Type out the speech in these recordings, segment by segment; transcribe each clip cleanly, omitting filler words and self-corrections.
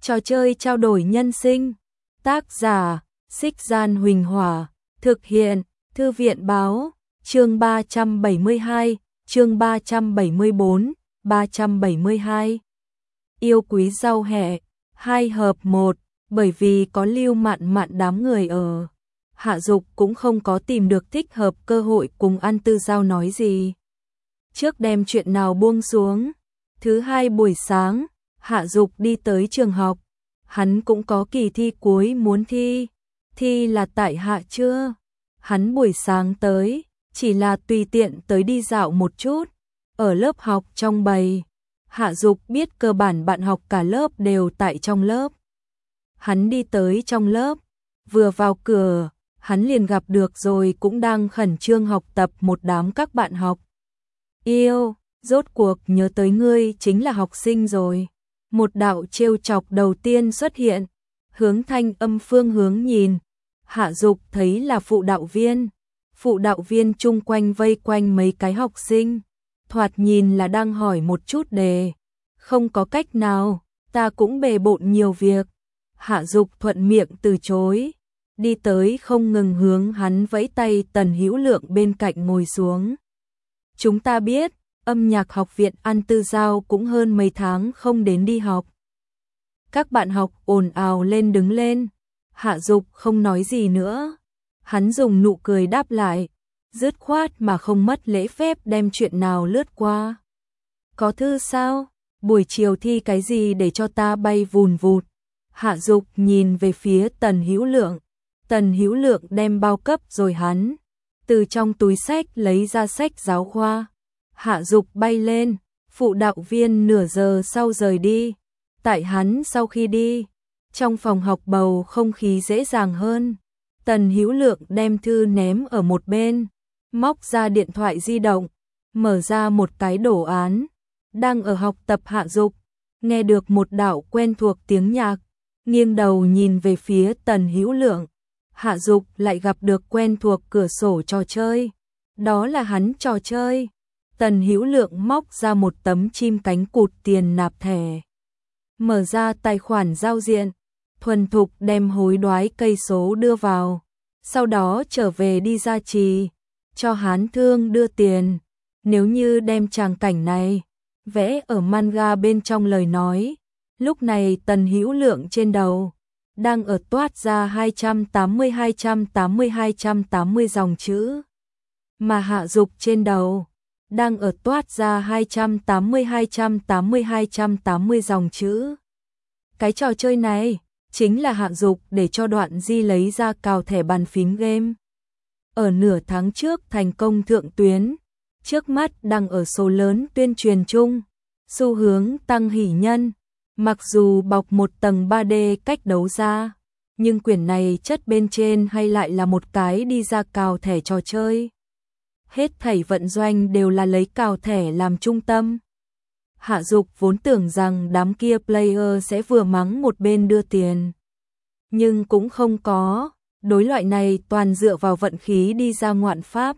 Trò chơi trao đổi nhân sinh. Tác giả: Xích Gian Huỳnh Hỏa. Thực hiện: Thư viện Báo. Chương 372, chương 374, 372. Yêu quý rau hẹ, 2 hợp 1, bởi vì có Lưu Mạn Mạn đám người ở. Hạ Dục cũng không có tìm được thích hợp cơ hội cùng An Tư Giao nói gì. Trước đem chuyện nào buông xuống. Thứ hai buổi sáng, Hạ Dục đi tới trường học. Hắn cũng có kỳ thi cuối muốn thi. Thi là tại hạ chưa? Hắn buổi sáng tới, chỉ là tùy tiện tới đi dạo một chút. Ở lớp học trong bầy, Hạ Dục biết cơ bản bạn học cả lớp đều tại trong lớp. Hắn đi tới trong lớp, vừa vào cửa, hắn liền gặp được rồi cũng đang khẩn trương học tập một đám các bạn học. Yêu, rốt cuộc nhớ tới ngươi chính là học sinh rồi. Một đạo trêu chọc đầu tiên xuất hiện, hướng thanh âm phương hướng nhìn. Hạ Dục thấy là phụ đạo viên. Phụ đạo viên chung quanh vây quanh mấy cái học sinh. Thoạt nhìn là đang hỏi một chút đề. Không có cách nào, ta cũng bề bộn nhiều việc. Hạ Dục thuận miệng từ chối. Đi tới không ngừng hướng hắn vẫy tay. Tần Hữu Lượng bên cạnh ngồi xuống. Chúng ta biết, âm nhạc học viện An Tư Giao cũng hơn mấy tháng không đến đi học. Các bạn học ồn ào lên đứng lên. Hạ Dục không nói gì nữa. Hắn dùng nụ cười đáp lại, dứt khoát mà không mất lễ phép đem chuyện nào lướt qua. Có thư sao? Buổi chiều thi cái gì để cho ta bay vùn vụt? Hạ Dục nhìn về phía Tần Hữu Lượng. Tần Hữu Lượng đem bao cấp rồi hắn từ trong túi sách lấy ra sách giáo khoa. Hạ Dục bay lên, phụ đạo viên nửa giờ sau rời đi. Tại hắn sau khi đi, trong phòng học bầu không khí dễ dàng hơn. Tần Hữu Lượng đem thư ném ở một bên, móc ra điện thoại di động, mở ra một cái đồ án. Đang ở học tập Hạ Dục, nghe được một đạo quen thuộc tiếng nhạc, nghiêng đầu nhìn về phía Tần Hữu Lượng. Hạ Dục lại gặp được quen thuộc cửa sổ trò chơi. Đó là hắn trò chơi. Tần Hữu Lượng móc ra một tấm chim cánh cụt tiền nạp thẻ. Mở ra tài khoản giao diện, thuần thục đem hối đoái cây số đưa vào. Sau đó trở về đi gia trì, cho Hán Thương đưa tiền. Nếu như đem tràng cảnh này vẽ ở manga bên trong lời nói, lúc này Tần Hữu Lượng trên đầu đang ở toát ra 280 dòng chữ. Mà Hạ Dục trên đầu đang ở toát ra 280 dòng chữ. Cái trò chơi này chính là Hạ Dục để cho Đoạn Di lấy ra cào thẻ bàn phím game. Ở nửa tháng trước thành công thượng tuyến, trước mắt đang ở số lớn tuyên truyền chung, xu hướng tăng hỷ nhân. Mặc dù bọc một tầng 3D cách đấu ra, nhưng quyển này chất bên trên hay lại là một cái đi ra cào thẻ trò chơi. Hết thảy vận doanh đều là lấy cào thẻ làm trung tâm. Hạ Dục vốn tưởng rằng đám kia player sẽ vừa mắng một bên đưa tiền. Nhưng cũng không có, đối loại này toàn dựa vào vận khí đi ra ngoạn pháp.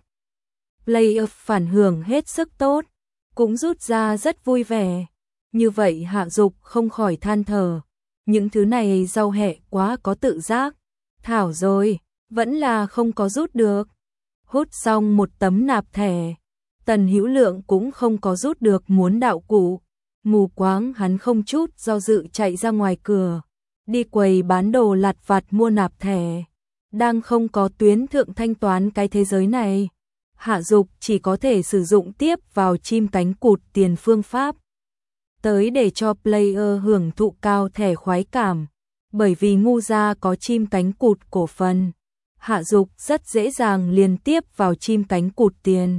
Player phản hưởng hết sức tốt, cũng rút ra rất vui vẻ. Như vậy Hạ Dục không khỏi than thở. Những thứ này rau hẹ quá có tự giác. Thảo rồi, vẫn là không có rút được. Hút xong một tấm nạp thẻ, Tần Hữu Lượng cũng không có rút được muốn đạo cụ. Mù quáng hắn không chút do dự chạy ra ngoài cửa, đi quầy bán đồ lặt vặt mua nạp thẻ. Đang không có tuyến thượng thanh toán cái thế giới này, Hạ Dục chỉ có thể sử dụng tiếp vào chim cánh cụt tiền phương pháp. Tới để cho player hưởng thụ cao thẻ khoái cảm, bởi vì ngu gia có chim cánh cụt cổ phần. Hạ Dục rất dễ dàng liền tiếp vào chim cánh cụt tiền.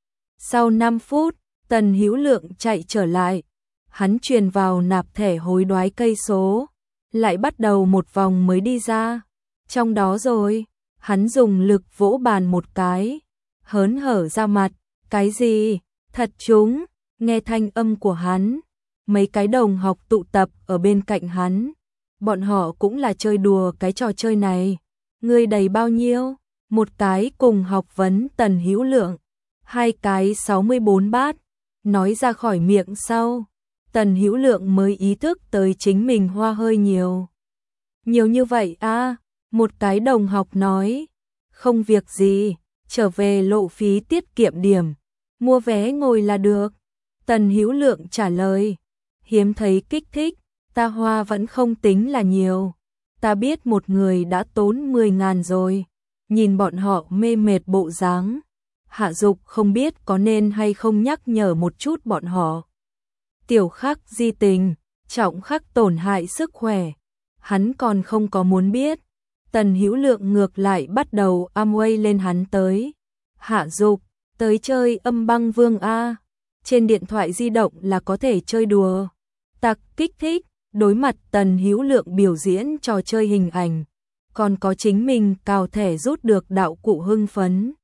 Sau 5 phút, Tần Hữu Lượng chạy trở lại. Hắn truyền vào nạp thẻ hối đoái cây số, lại bắt đầu một vòng mới đi ra. Trong đó rồi, hắn dùng lực vỗ bàn một cái, hớn hở ra mặt. Cái gì? Thật trúng. Nghe thanh âm của hắn, mấy cái đồng học tụ tập ở bên cạnh hắn. Bọn họ cũng là chơi đùa cái trò chơi này. Ngươi đầy bao nhiêu? Một cái cùng học vấn Tần Hữu Lượng, 2 cái 64 bát. Nói ra khỏi miệng sau, Tần Hữu Lượng mới ý thức tới chính mình hoa hơi nhiều. Nhiều như vậy à, một cái đồng học nói, không việc gì, trở về lộ phí tiết kiệm điểm, mua vé ngồi là được. Tần Hữu Lượng trả lời, hiếm thấy kích thích, ta hoa vẫn không tính là nhiều. Ta biết một người đã tốn 10.000 rồi, nhìn bọn họ mê mệt bộ dáng. Hạ Dục không biết có nên hay không nhắc nhở một chút bọn họ. Tiểu Khắc di tình, trọng khắc tổn hại sức khỏe. Hắn còn không có muốn biết. Tần Hữu Lượng ngược lại bắt đầu Amway lên hắn tới. Hạ Dục, tới chơi Âm Băng Vương A. Trên điện thoại di động là có thể chơi đùa. Tặc kích thích, đối mặt Tần Hữu Lượng biểu diễn trò chơi hình ảnh. Còn có chính mình cào thẻ rút được đạo cụ hưng phấn.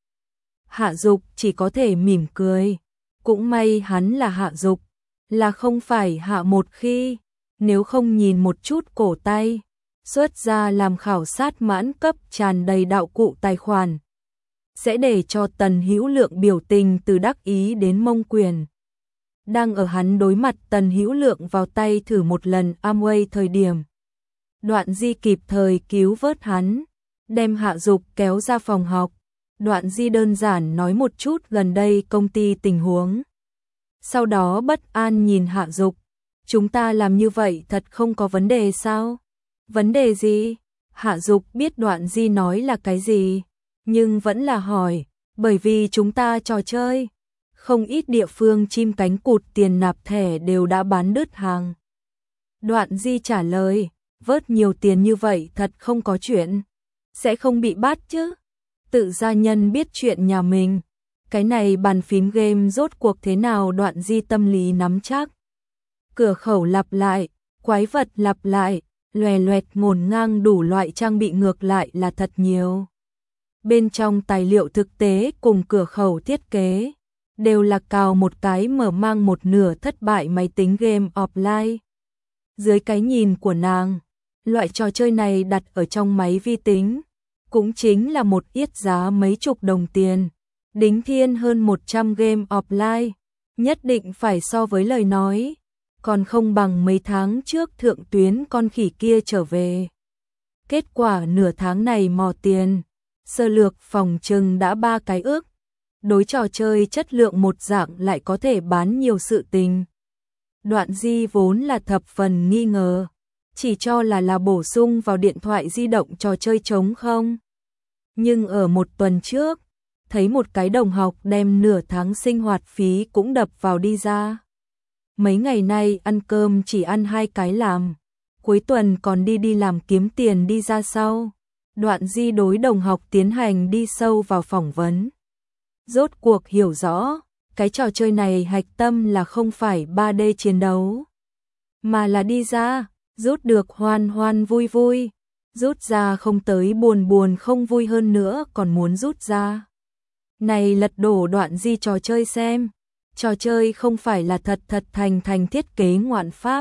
Hạ Dục chỉ có thể mỉm cười. Cũng may hắn là Hạ Dục, là không phải Hạ Một Khi. Nếu không nhìn một chút cổ tay, xuất ra làm khảo sát mãn cấp tràn đầy đạo cụ tài khoản. Sẽ để cho Tần Hữu Lượng biểu tình từ đắc ý đến mông quyền. Đang ở hắn đối mặt Tần Hữu Lượng vào tay thử một lần Amway thời điểm. Đoạn Di kịp thời cứu vớt hắn, đem Hạ Dục kéo ra phòng học. Đoạn Di đơn giản nói một chút gần đây công ty tình huống. Sau đó bất an nhìn Hạ Dục, chúng ta làm như vậy thật không có vấn đề sao? Vấn đề gì? Hạ Dục biết Đoạn Di nói là cái gì, nhưng vẫn là hỏi, bởi vì chúng ta trò chơi. Không ít địa phương chim cánh cụt tiền nạp thẻ đều đã bán đứt hàng. Đoạn Di trả lời, vớt nhiều tiền như vậy thật không có chuyện. Sẽ không bị bắt chứ? Tự gia nhân biết chuyện nhà mình. Cái này bàn phím game rốt cuộc thế nào? Đoạn Di tâm lý nắm chắc. Cửa khẩu lặp lại, quái vật lặp lại, loè loẹt ngổn ngang đủ loại trang bị ngược lại là thật nhiều. Bên trong tài liệu thực tế cùng cửa khẩu thiết kế, đều là cào một cái mở mang một nửa thất bại máy tính game offline. Dưới cái nhìn của nàng, loại trò chơi này đặt ở trong máy vi tính, cũng chính là một yết giá mấy chục đồng tiền. Đính thiên hơn 100 game offline, nhất định phải so với lời nói, còn không bằng mấy tháng trước thượng tuyến con khỉ kia trở về. Kết quả nửa tháng này mò tiền, sơ lược phòng trừng đã 3 cái ước. Đối trò chơi chất lượng một dạng lại có thể bán nhiều sự tình. Đoạn Di vốn là thập phần nghi ngờ, chỉ cho là bổ sung vào điện thoại di động trò chơi trống không. Nhưng ở một tuần trước, thấy một cái đồng học đem nửa tháng sinh hoạt phí cũng đập vào đi ra. Mấy ngày nay ăn cơm chỉ ăn 2 cái làm, cuối tuần còn đi làm kiếm tiền đi ra sau. Đoạn Di đối đồng học tiến hành đi sâu vào phỏng vấn. Rốt cuộc hiểu rõ, cái trò chơi này hạch tâm là không phải 3D chiến đấu, mà là đi ra, rút được hoan hoan vui vui, rút ra không tới buồn buồn không vui hơn nữa còn muốn rút ra. Này lật đổ Đoạn Di trò chơi xem, trò chơi không phải là thật thành thiết kế ngoạn pháp.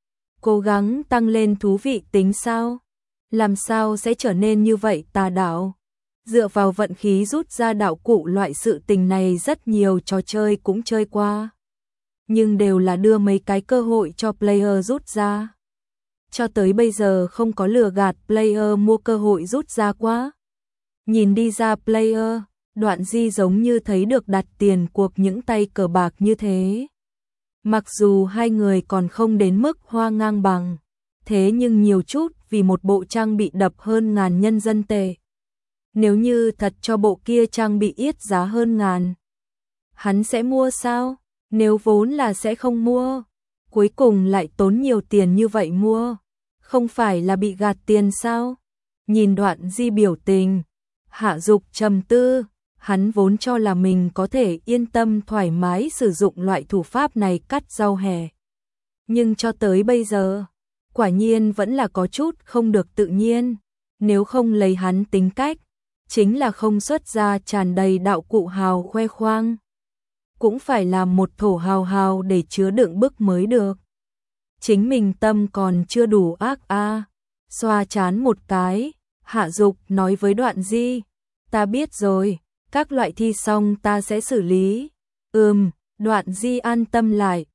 Cố gắng tăng lên thú vị tính sao? Làm sao sẽ trở nên như vậy tà đạo? Dựa vào vận khí rút ra đạo cụ loại sự tình này rất nhiều trò chơi cũng chơi qua. Nhưng đều là đưa mấy cái cơ hội cho player rút ra. Cho tới bây giờ không có lừa gạt player mua cơ hội rút ra quá. Nhìn đi ra player, Đoạn Di giống như thấy được đặt tiền cuộc những tay cờ bạc như thế. Mặc dù hai người còn không đến mức hoa ngang bằng, thế nhưng nhiều chút vì một bộ trang bị đập hơn 1000 nhân dân tệ. Nếu như thật cho bộ kia trang bị yết giá hơn 1000, hắn sẽ mua sao? Nếu vốn là sẽ không mua, cuối cùng lại tốn nhiều tiền như vậy mua, không phải là bị gạt tiền sao? Nhìn Đoạn Di biểu tình, Hạ Dục trầm tư, hắn vốn cho là mình có thể yên tâm thoải mái sử dụng loại thủ pháp này cắt rau hè. Nhưng cho tới bây giờ, quả nhiên vẫn là có chút không được tự nhiên, nếu không lấy hắn tính cách, chính là không xuất ra tràn đầy đạo cụ hào khoe khoang. Cũng phải làm một thổ hào để chứa đựng bức mới được. Chính mình tâm còn chưa đủ ác a. Xoa chán một cái, Hạ Dục nói với Đoạn Di, ta biết rồi, các loại thi xong ta sẽ xử lý. Đoạn Di an tâm lại,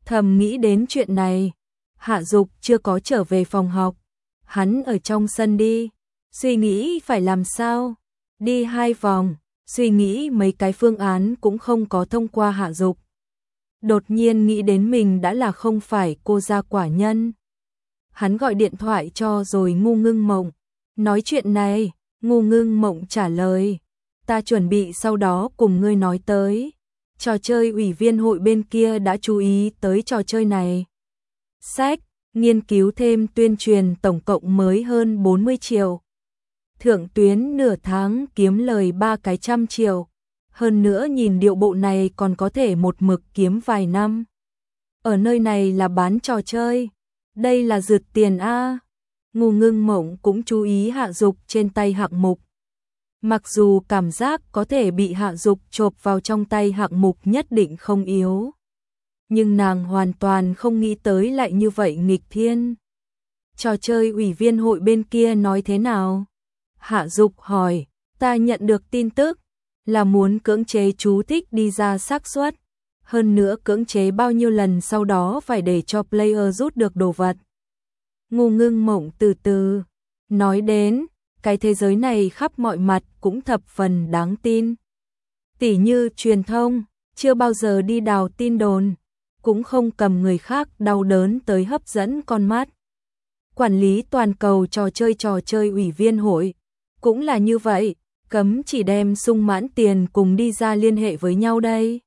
Thầm nghĩ đến chuyện này, Hạ Dục chưa có trở về phòng học, hắn ở trong sân đi, suy nghĩ phải làm sao, đi 2 vòng, suy nghĩ mấy cái phương án cũng không có thông qua Hạ Dục. Đột nhiên nghĩ đến mình đã là không phải cô gia quả nhân. Hắn gọi điện thoại cho rồi Ngu Ngưng Mộng, nói chuyện này, Ngu Ngưng Mộng trả lời, ta chuẩn bị sau đó cùng ngươi nói tới. Trò chơi ủy viên hội bên kia đã chú ý tới trò chơi này. Sách, nghiên cứu thêm tuyên truyền tổng cộng mới hơn 40 triệu. Thượng tuyến nửa tháng kiếm lời 300 triệu. Hơn nữa nhìn điệu bộ này còn có thể một mực kiếm vài năm. Ở nơi này là bán trò chơi. Đây là rượt tiền a. Ngu Ngưng Mộng cũng chú ý Hạ Dục trên tay hạng mục. Mặc dù cảm giác có thể bị Hạ Dục chộp vào trong tay hạng mục nhất định không yếu. Nhưng nàng hoàn toàn không nghĩ tới lại như vậy nghịch thiên. Trò chơi ủy viên hội bên kia nói thế nào? Hạ Dục hỏi, ta nhận được tin tức là muốn cưỡng chế chú thích đi ra xác suất. Hơn nữa cưỡng chế bao nhiêu lần sau đó phải để cho player rút được đồ vật. Ngu Ngưng Mộng từ từ nói đến, cái thế giới này khắp mọi mặt cũng thập phần đáng tin. Tỉ như truyền thông, chưa bao giờ đi đào tin đồn, cũng không cầm người khác đau đớn tới hấp dẫn con mắt. Quản lý toàn cầu trò chơi ủy viên hội, cũng là như vậy, cấm chỉ đem sung mãn tiền cùng đi ra liên hệ với nhau đây.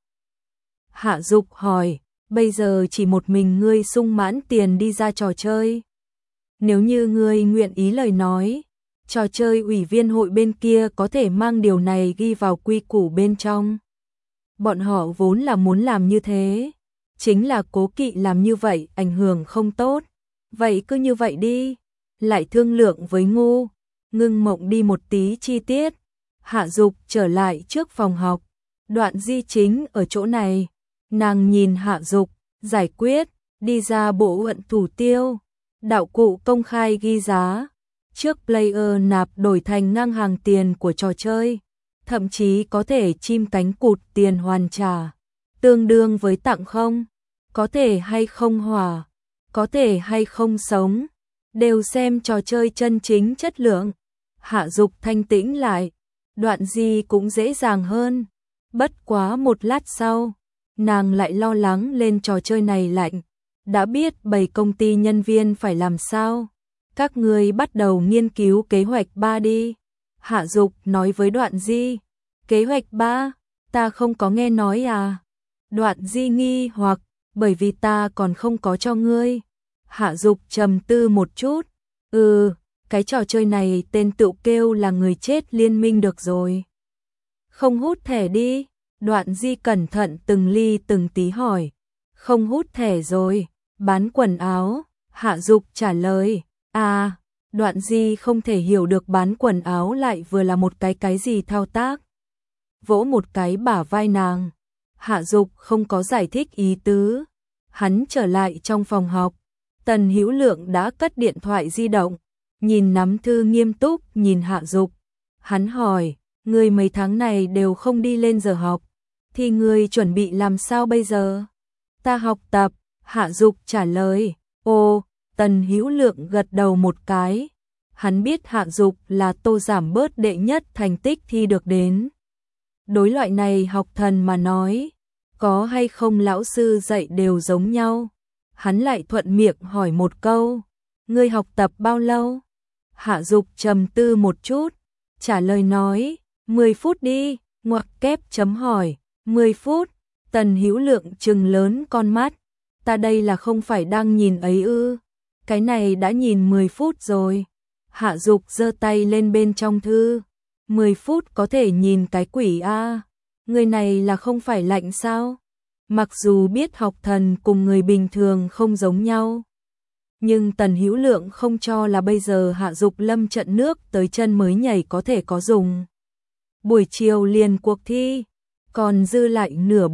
Hạ Dục hỏi, bây giờ chỉ một mình ngươi sung mãn tiền đi ra trò chơi. Nếu như ngươi nguyện ý lời nói, trò chơi ủy viên hội bên kia có thể mang điều này ghi vào quy củ bên trong. Bọn họ vốn là muốn làm như thế, chính là cố kỵ làm như vậy ảnh hưởng không tốt. Vậy cứ như vậy đi, lại thương lượng với Ngu Ngưng Mộng đi một tí chi tiết. Hạ Dục trở lại trước phòng học, Đoạn Di chính ở chỗ này, nàng nhìn Hạ Dục, giải quyết, đi ra bộ phận thủ tiêu, đạo cụ công khai ghi giá. Trước player nạp đổi thành ngang hàng tiền của trò chơi, thậm chí có thể chim cánh cụt tiền hoàn trả, tương đương với tặng không, có thể hay không hòa, có thể hay không sống, đều xem trò chơi chân chính chất lượng. Hạ Dục thanh tĩnh lại, Đoạn Di cũng dễ dàng hơn. Bất quá một lát sau, nàng lại lo lắng lên trò chơi này lạnh, đã biết 7 công ty nhân viên phải làm sao. Các ngươi bắt đầu nghiên cứu kế hoạch 3 đi. Hạ Dục nói với Đoạn Di. Kế hoạch 3, ta không có nghe nói à? Đoạn Di nghi hoặc, bởi vì ta còn không có cho ngươi. Hạ Dục trầm tư một chút. Cái trò chơi này tên tựu kêu là người chết liên minh được rồi. Không hút thẻ đi. Đoạn Di cẩn thận từng ly từng tí hỏi. Không hút thẻ rồi, bán quần áo. Hạ Dục trả lời. Đoạn Di không thể hiểu được bán quần áo lại vừa là một cái gì thao tác. Vỗ một cái bả vai nàng. Hạ Dục không có giải thích ý tứ. Hắn trở lại trong phòng học. Tần Hữu Lượng đã cất điện thoại di động, nhìn nắm thư nghiêm túc nhìn Hạ Dục. Hắn hỏi, ngươi mấy tháng này đều không đi lên giờ học, thì ngươi chuẩn bị làm sao bây giờ? Ta học tập, Hạ Dục trả lời. Tần Hữu Lượng gật đầu một cái. Hắn biết Hạ Dục là tô giảm bớt đệ nhất thành tích thi được đến. Đối loại này học thần mà nói, có hay không lão sư dạy đều giống nhau. Hắn lại thuận miệng hỏi một câu, ngươi học tập bao lâu? Hạ Dục trầm tư một chút, trả lời nói, 10 phút đi, ngoặc kép chấm hỏi, 10 phút. Tần Hữu Lượng trừng lớn con mắt, ta đây là không phải đang nhìn ấy ư? Cái này đã nhìn 10 phút rồi. Hạ Dục giơ tay lên bên trong thư. 10 phút có thể nhìn cái quỷ a. Người này là không phải lạnh sao? Mặc dù biết học thần cùng người bình thường không giống nhau, nhưng Tần Hữu Lượng không cho là bây giờ Hạ Dục lâm trận nước tới chân mới nhảy có thể có dùng. Buổi chiều liền cuộc thi, còn dư lại nửa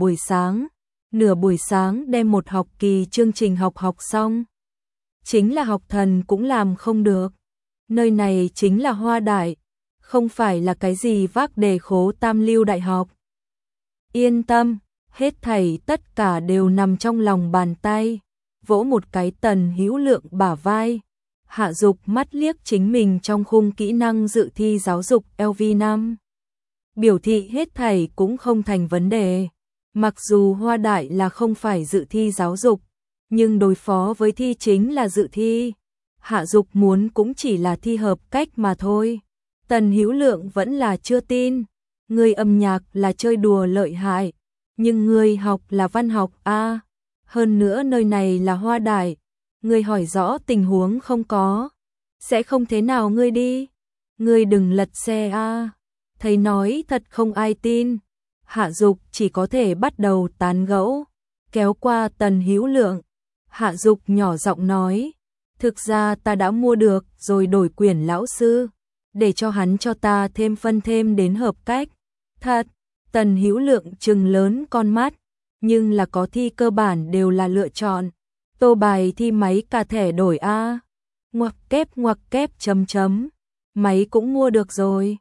buổi sáng đem một học kỳ chương trình học xong. Chính là học thần cũng làm không được. Nơi này chính là Hoa Đại, không phải là cái gì vác đề khố tam lưu đại học. Yên tâm, Hết thảy tất cả đều nằm trong lòng bàn tay. Vỗ một cái Tần Hữu Lượng bả vai. Hạ Dục mắt liếc chính mình trong khung kỹ năng dự thi giáo dục LV5. Biểu thị hết thảy cũng không thành vấn đề. Mặc dù Hoa Đại là không phải dự thi giáo dục, nhưng đối phó với thi chính là dự thi. Hạ Dục muốn cũng chỉ là thi hợp cách mà thôi. Tần Hữu Lượng vẫn là chưa tin. Ngươi âm nhạc là chơi đùa lợi hại, nhưng ngươi học là văn học a. Hơn nữa nơi này là Hoa Đại. Ngươi hỏi rõ tình huống không có, sẽ không thế nào ngươi đi. Ngươi đừng lật xe a. Thầy nói thật không ai tin. Hạ Dục chỉ có thể bắt đầu tán gẫu, kéo qua Tần Hữu Lượng. Hạ Dục nhỏ giọng nói, thực ra ta đã mua được rồi đổi quyển lão sư, để cho hắn cho ta thêm phân thêm đến hợp cách. Thật, Tần Hữu Lượng trừng lớn con mắt, nhưng là có thi cơ bản đều là lựa chọn. Tô bài thi máy cả thẻ đổi a. Ngoặc kép chấm chấm. Máy cũng mua được rồi.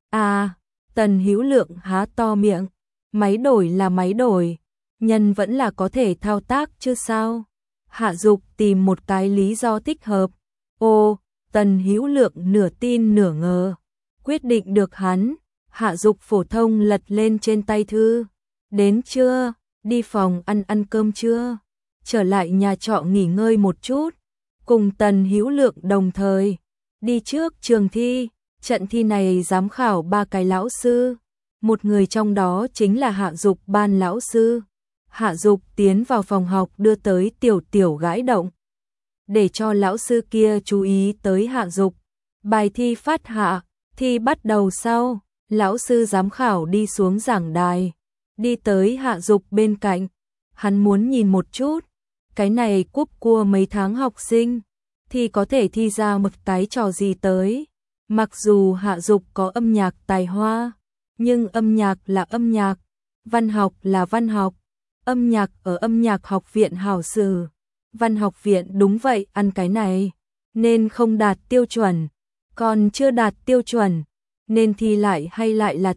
À, Tần Hữu Lượng há to miệng. Máy đổi là máy đổi, nhân vẫn là có thể thao tác chứ sao? Hạ Dục tìm một cái lý do thích hợp. Ô, Tần Hữu Lượng nửa tin nửa ngờ. Quyết định được hắn, Hạ Dục phổ thông lật lên trên tay thư. Đến chưa? Đi phòng ăn cơm chưa? Trở lại nhà trọ nghỉ ngơi một chút. Cùng Tần Hữu Lượng đồng thời đi trước trường thi. Trận thi này giám khảo 3 cái lão sư. Một người trong đó chính là Hạ Dục ban lão sư. Hạ Dục tiến vào phòng học đưa tới tiểu gãi động, để cho lão sư kia chú ý tới Hạ Dục. Bài thi phát hạ, thi bắt đầu sau. Lão sư giám khảo đi xuống giảng đài, đi tới Hạ Dục bên cạnh. Hắn muốn nhìn một chút, cái này cúp cua mấy tháng học sinh, thì có thể thi ra một cái trò gì tới. Mặc dù Hạ Dục có âm nhạc tài hoa, nhưng âm nhạc là âm nhạc, văn học là văn học. Âm nhạc ở âm nhạc học viện hảo sử, văn học viện đúng vậy ăn cái này, nên không đạt tiêu chuẩn. Còn chưa đạt tiêu chuẩn, nên thi lại hay lại là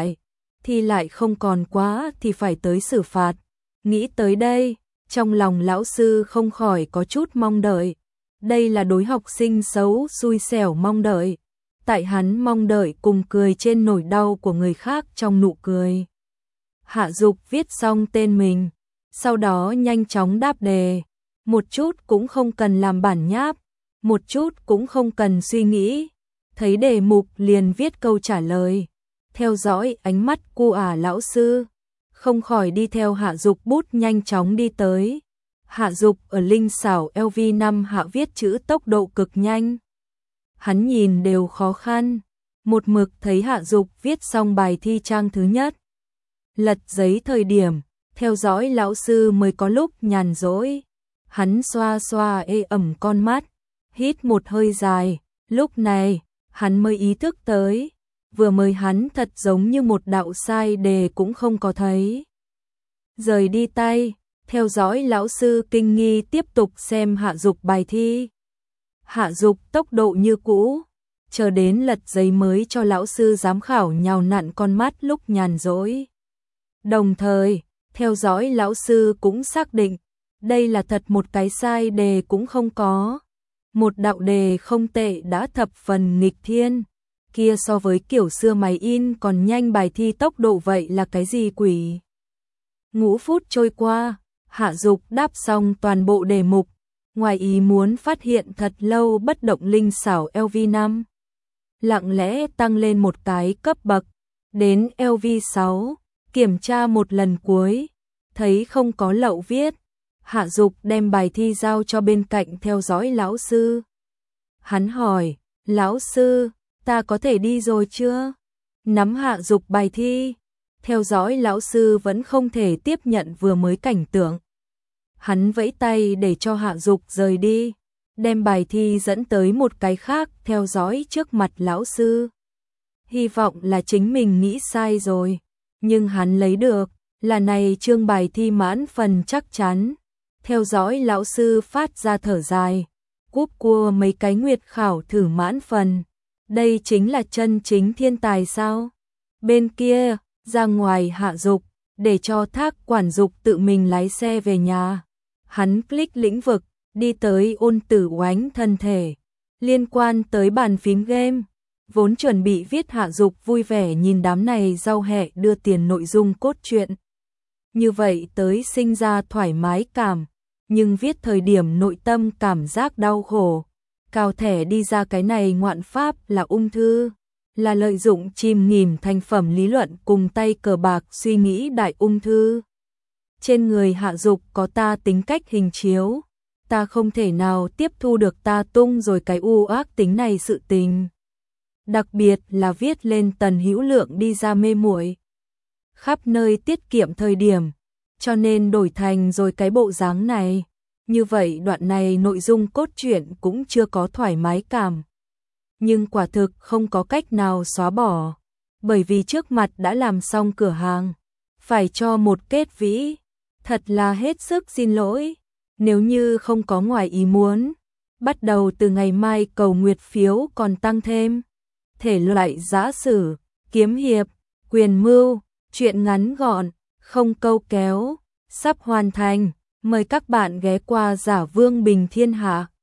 thi lại không còn quá thì phải tới xử phạt. Nghĩ tới đây, trong lòng lão sư không khỏi có chút mong đợi. Đây là đối học sinh xấu xui xẻo mong đợi. Tại hắn mong đợi cùng cười trên nỗi đau của người khác trong nụ cười. Hạ Dục viết xong tên mình, sau đó nhanh chóng đáp đề. Một chút cũng không cần làm bản nháp, một chút cũng không cần suy nghĩ. Thấy đề mục liền viết câu trả lời. Theo dõi ánh mắt cu lão sư, không khỏi đi theo Hạ Dục bút nhanh chóng đi tới. Hạ Dục ở linh xảo LV5 hạ viết chữ tốc độ cực nhanh. Hắn nhìn đều khó khăn, một mực thấy Hạ Dục viết xong bài thi trang thứ nhất. Lật giấy thời điểm, theo dõi lão sư mới có lúc nhàn rỗi. Hắn xoa xoa ê ẩm con mắt, hít một hơi dài, lúc này, hắn mới ý thức tới, vừa mới hắn thật giống như một đạo sai đề cũng không có thấy. Rời đi tay, theo dõi lão sư kinh nghi tiếp tục xem Hạ Dục bài thi. Hạ Dục tốc độ như cũ, chờ đến lật giấy mới cho lão sư giám khảo nhào nặn con mắt lúc nhàn rỗi. Đồng thời, theo dõi lão sư cũng xác định, đây là thật một cái sai đề cũng không có. Một đạo đề không tệ đã thập phần nghịch thiên, kia so với kiểu xưa máy in còn nhanh bài thi tốc độ vậy là cái gì quỷ. 5 phút trôi qua, Hạ Dục đáp xong toàn bộ đề mục, ngoài ý muốn phát hiện thật lâu bất động linh xảo LV5. Lặng lẽ tăng lên một cái cấp bậc, đến LV6, kiểm tra một lần cuối, thấy không có lậu viết. Hạ Dục đem bài thi giao cho bên cạnh theo dõi lão sư. Hắn hỏi, lão sư, ta có thể đi rồi chưa? Nắm Hạ Dục bài thi, theo dõi lão sư vẫn không thể tiếp nhận vừa mới cảnh tượng. Hắn vẫy tay để cho Hạ Dục rời đi, đem bài thi dẫn tới một cái khác theo dõi trước mặt lão sư. Hy vọng là chính mình nghĩ sai rồi, nhưng hắn lấy được là này chương bài thi mãn phần chắc chắn. Theo dõi lão sư phát ra thở dài, cúp cua mấy cái nguyệt khảo thử mãn phần. Đây chính là chân chính thiên tài sao? Bên kia, ra ngoài Hạ Dục, để cho Thác quản dục tự mình lái xe về nhà. Hắn click lĩnh vực, đi tới Ôn Tử Oánh thân thể. Liên quan tới bàn phím game, vốn chuẩn bị viết Hạ Dục vui vẻ nhìn đám này rau hẹ đưa tiền nội dung cốt truyện. Như vậy tới sinh ra thoải mái cảm, nhưng viết thời điểm nội tâm cảm giác đau khổ. Cào thẻ đi ra cái này ngoạn pháp là ung thư, là lợi dụng chìm nghỉm thành phẩm lý luận cùng tay cờ bạc suy nghĩ đại ung thư. Trên người Hạ Dục có ta tính cách hình chiếu, ta không thể nào tiếp thu được ta tung rồi cái u ác tính này sự tình. Đặc biệt là viết lên Tần Hữu Lượng đi ra mê muội, khắp nơi tiết kiệm thời điểm, cho nên đổi thành rồi cái bộ dáng này. Như vậy đoạn này nội dung cốt truyện cũng chưa có thoải mái cảm. Nhưng quả thực không có cách nào xóa bỏ, bởi vì trước mặt đã làm xong cửa hàng, phải cho một kết vĩ. Thật là hết sức xin lỗi, nếu như không có ngoài ý muốn, bắt đầu từ ngày mai cầu nguyệt phiếu còn tăng thêm. Thể loại giã sử, kiếm hiệp, quyền mưu, truyện ngắn gọn, không câu kéo, sắp hoàn thành. Mời các bạn ghé qua Giả Vương Bình Thiên Hạ.